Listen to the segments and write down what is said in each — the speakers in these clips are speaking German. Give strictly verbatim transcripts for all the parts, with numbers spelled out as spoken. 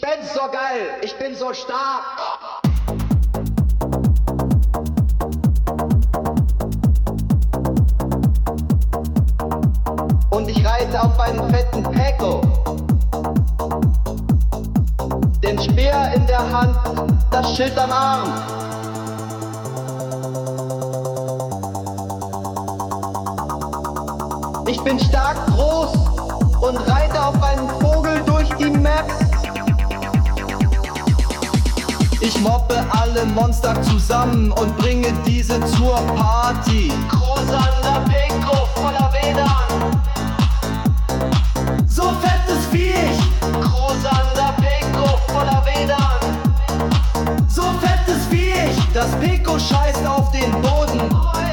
find's so geil, ich bin so stark. Und ich reite auf einen fetten Peko. Den Speer in der Hand, das Schild am Arm. Ich bin stark, groß und reite auf einen Vogel durch die Maps. Ich moppe alle Monster zusammen und bringe diese zur Party. Großander Peko voller Wedern. So fettes Viech. Großander Peko voller Wedern. So fettes Viech. Das Peko scheißt auf den Boden.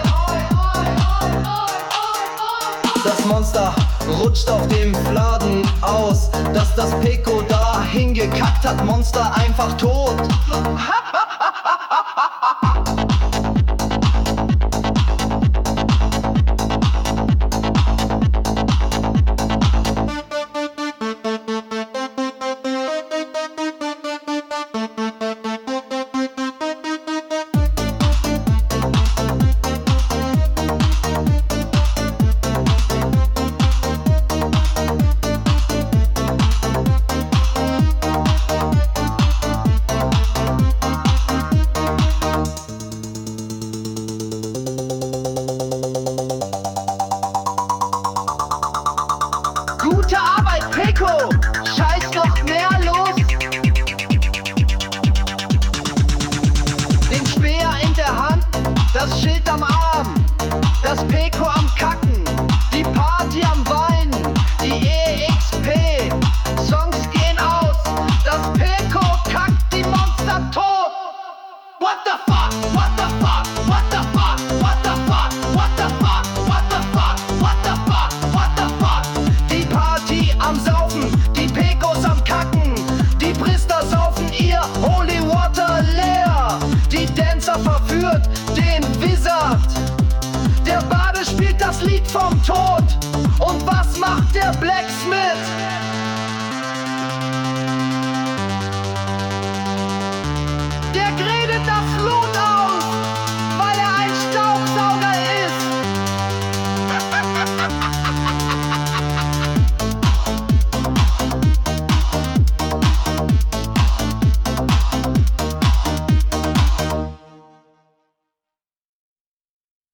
Das Monster rutscht auf dem Fladen aus. Dass das Peko da hingekackt hat, Monster einfach tot. Gute Arbeit, Peko! Scheiß noch mehr los! Den Speer in der Hand, das Schild am Arm, das Peko am Kacken, die Party am Weinen, die E X P, Songs gehen aus, das Peko kackt die Monster tot! What the fuck? What the fuck? What the fuck? What the fuck? What the fuck? What the fuck? What the fuck? What the fuck? Die Party am Saufen, die Pekos am Kacken, die Priester saufen ihr Holy Water leer, die Dancer verführt den Wizard, der Bade spielt das Lied vom Tod.